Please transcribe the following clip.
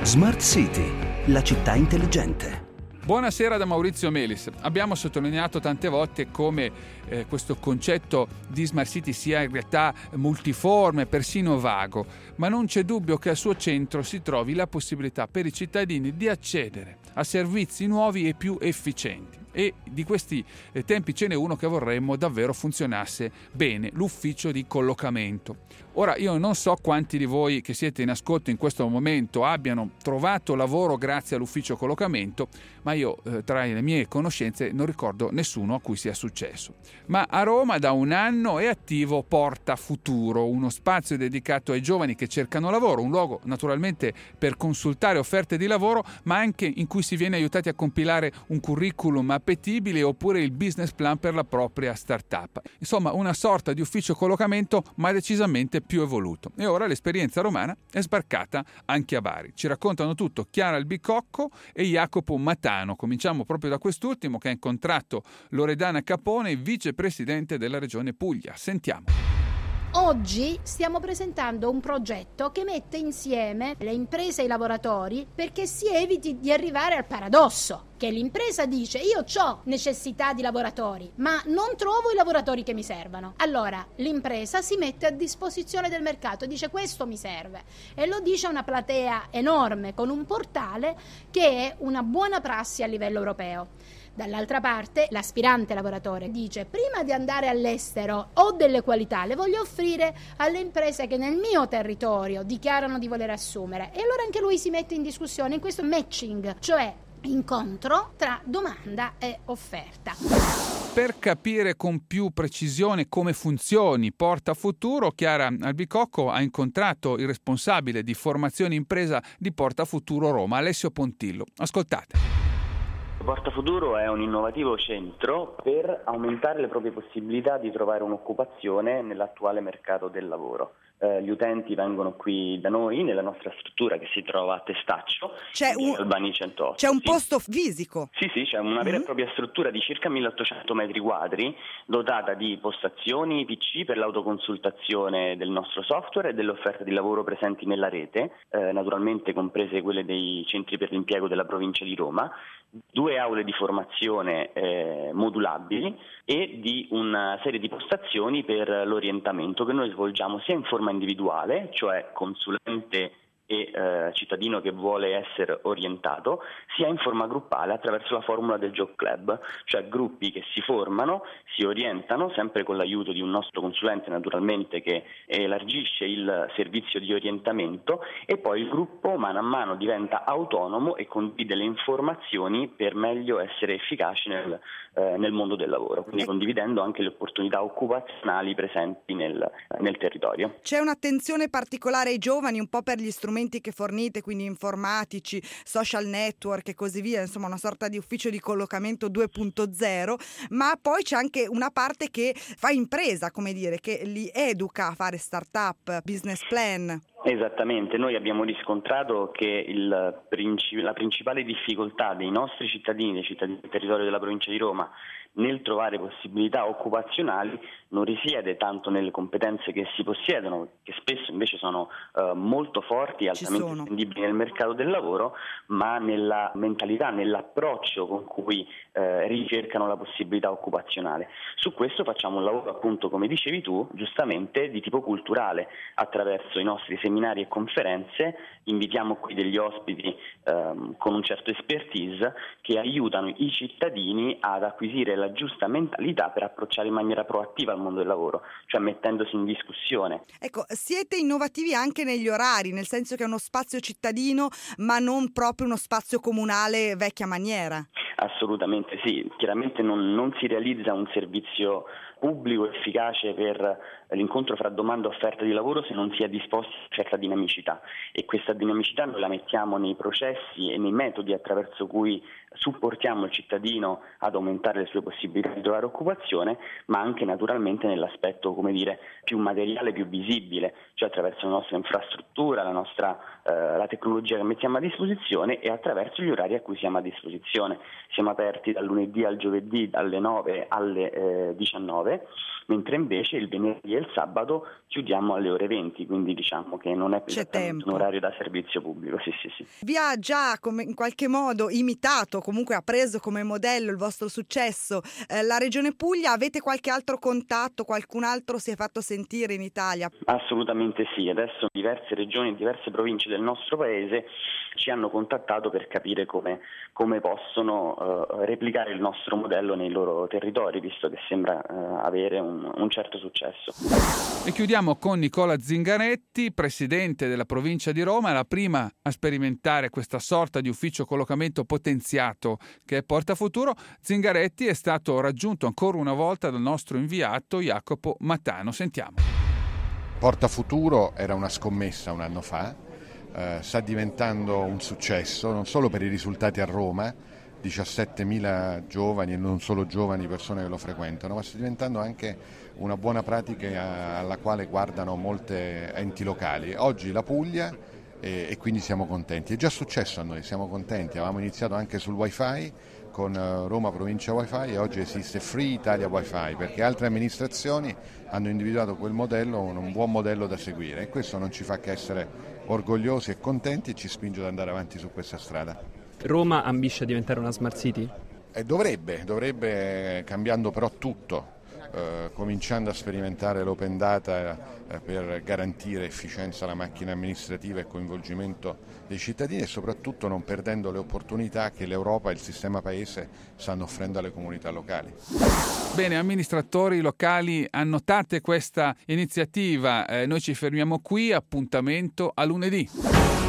Smart City, la città intelligente. Buonasera da Maurizio Melis. Abbiamo sottolineato tante volte come questo concetto di Smart City sia in realtà multiforme, persino vago, ma non c'è dubbio che al suo centro si trovi la possibilità per i cittadini di accedere a servizi nuovi e più efficienti. E di questi tempi ce n'è uno che vorremmo davvero funzionasse bene, l'ufficio di collocamento. Ora, io non so quanti di voi che siete in ascolto in questo momento abbiano trovato lavoro grazie all'ufficio collocamento, ma io tra le mie conoscenze non ricordo nessuno a cui sia successo. Ma a Roma da un anno è attivo Porta Futuro, uno spazio dedicato ai giovani che cercano lavoro, un luogo naturalmente per consultare offerte di lavoro, ma anche in cui si viene aiutati a compilare un curriculum appetibile oppure il business plan per la propria startup. Insomma, una sorta di ufficio collocamento, ma decisamente più evoluto. E ora l'esperienza romana è sbarcata anche a Bari. Ci raccontano tutto Chiara Albicocco e Jacopo Matano. Cominciamo proprio da quest'ultimo che ha incontrato Loredana Capone, vicepresidente della Regione Puglia. Sentiamo. Oggi stiamo presentando un progetto che mette insieme le imprese e i lavoratori perché si eviti di arrivare al paradosso che l'impresa dice io ho necessità di lavoratori ma non trovo i lavoratori che mi servono. Allora l'impresa si mette a disposizione del mercato e dice questo mi serve e lo dice a una platea enorme con un portale che è una buona prassi a livello europeo. Dall'altra parte l'aspirante lavoratore dice prima di andare all'estero ho delle qualità, le voglio offrire alle imprese che nel mio territorio dichiarano di voler assumere e allora anche lui si mette in discussione in questo matching, cioè incontro tra domanda e offerta. Per capire con più precisione come funzioni Porta Futuro, Chiara Albicocco ha incontrato il responsabile di formazione impresa di Porta Futuro Roma, Alessio Pontillo. Ascoltate. Porta Futuro è un innovativo centro per aumentare le proprie possibilità di trovare un'occupazione nell'attuale mercato del lavoro. Gli utenti vengono qui da noi, nella nostra struttura che si trova a Testaccio, Albani 108. C'è un posto fisico? Sì, c'è una vera e propria struttura di circa 1800 metri quadri, dotata di postazioni PC per l'autoconsultazione del nostro software e delle offerte di lavoro presenti nella rete, naturalmente comprese quelle dei centri per l'impiego della provincia di Roma, 2 aule di formazione modulabili e di una serie di postazioni per l'orientamento che noi svolgiamo sia in forma individuale, cioè consulente e cittadino che vuole essere orientato, sia in forma gruppale attraverso la formula del Job Club, cioè gruppi che si formano, si orientano sempre con l'aiuto di un nostro consulente naturalmente che elargisce il servizio di orientamento e poi il gruppo mano a mano diventa autonomo e condivide le informazioni per meglio essere efficaci nel mondo del lavoro, quindi condividendo anche le opportunità occupazionali presenti nel territorio. C'è un'attenzione particolare ai giovani un po' per gli strumenti che fornite, quindi informatici, social network e così via, insomma una sorta di ufficio di collocamento 2.0, ma poi c'è anche una parte che fa impresa, come dire, che li educa a fare startup, business plan. Esattamente, noi abbiamo riscontrato che la principale difficoltà dei nostri cittadini, dei cittadini del territorio della provincia di Roma, nel trovare possibilità occupazionali non risiede tanto nelle competenze che si possiedono, che spesso invece sono molto forti e altamente spendibili nel mercato del lavoro, ma nella mentalità, nell'approccio con cui ricercano la possibilità occupazionale. Su questo facciamo un lavoro, appunto, come dicevi tu, giustamente di tipo culturale, attraverso i nostri seminari e conferenze. Invitiamo qui degli ospiti con un certo expertise che aiutano i cittadini ad acquisire la giusta mentalità per approcciare in maniera proattiva al mondo del lavoro, cioè mettendosi in discussione. Ecco, siete innovativi anche negli orari, nel senso che è uno spazio cittadino ma non proprio uno spazio comunale vecchia maniera. Assolutamente sì, chiaramente non si realizza un servizio pubblico efficace per l'incontro fra domanda e offerta di lavoro se non si è disposti a certa dinamicità, e questa dinamicità noi la mettiamo nei processi e nei metodi attraverso cui supportiamo il cittadino ad aumentare le sue possibilità di trovare occupazione, ma anche naturalmente nell'aspetto, come dire, più materiale, più visibile, cioè attraverso la nostra infrastruttura, la tecnologia che mettiamo a disposizione e attraverso gli orari a cui siamo a disposizione. Siamo aperti dal lunedì al giovedì dalle 9 alle 19 ore, mentre invece il venerdì e il sabato chiudiamo alle ore 20, quindi diciamo che non è un orario da servizio pubblico. Sì. Vi ha già in qualche modo imitato, comunque ha preso come modello il vostro successo la Regione Puglia? Avete qualche altro contatto, qualcun altro si è fatto sentire in Italia? Assolutamente sì, adesso diverse regioni e diverse province del nostro paese ci hanno contattato per capire come possono replicare il nostro modello nei loro territori, visto che sembra avere un certo successo. E chiudiamo con Nicola Zingaretti, presidente della provincia di Roma, la prima a sperimentare questa sorta di ufficio collocamento potenziato che è Porta Futuro. Zingaretti è stato raggiunto ancora una volta dal nostro inviato Jacopo Matano. Sentiamo. Porta Futuro era una scommessa un anno fa, sta diventando un successo non solo per i risultati a Roma, 17.000 giovani e non solo giovani persone che lo frequentano, ma sta diventando anche una buona pratica alla quale guardano molte enti locali. Oggi la Puglia e quindi siamo contenti. È già successo a noi, siamo contenti. Avevamo iniziato anche sul Wi-Fi con Roma Provincia Wi-Fi e oggi esiste Free Italia Wi-Fi perché altre amministrazioni hanno individuato quel modello un buon modello da seguire e questo non ci fa che essere orgogliosi e contenti e ci spinge ad andare avanti su questa strada. Roma ambisce a diventare una smart city? Dovrebbe cambiando però tutto, cominciando a sperimentare l'open data per garantire efficienza alla macchina amministrativa e coinvolgimento dei cittadini e soprattutto non perdendo le opportunità che l'Europa e il sistema paese stanno offrendo alle comunità locali. Bene, amministratori locali, annotate questa iniziativa. Noi ci fermiamo qui, appuntamento a lunedì.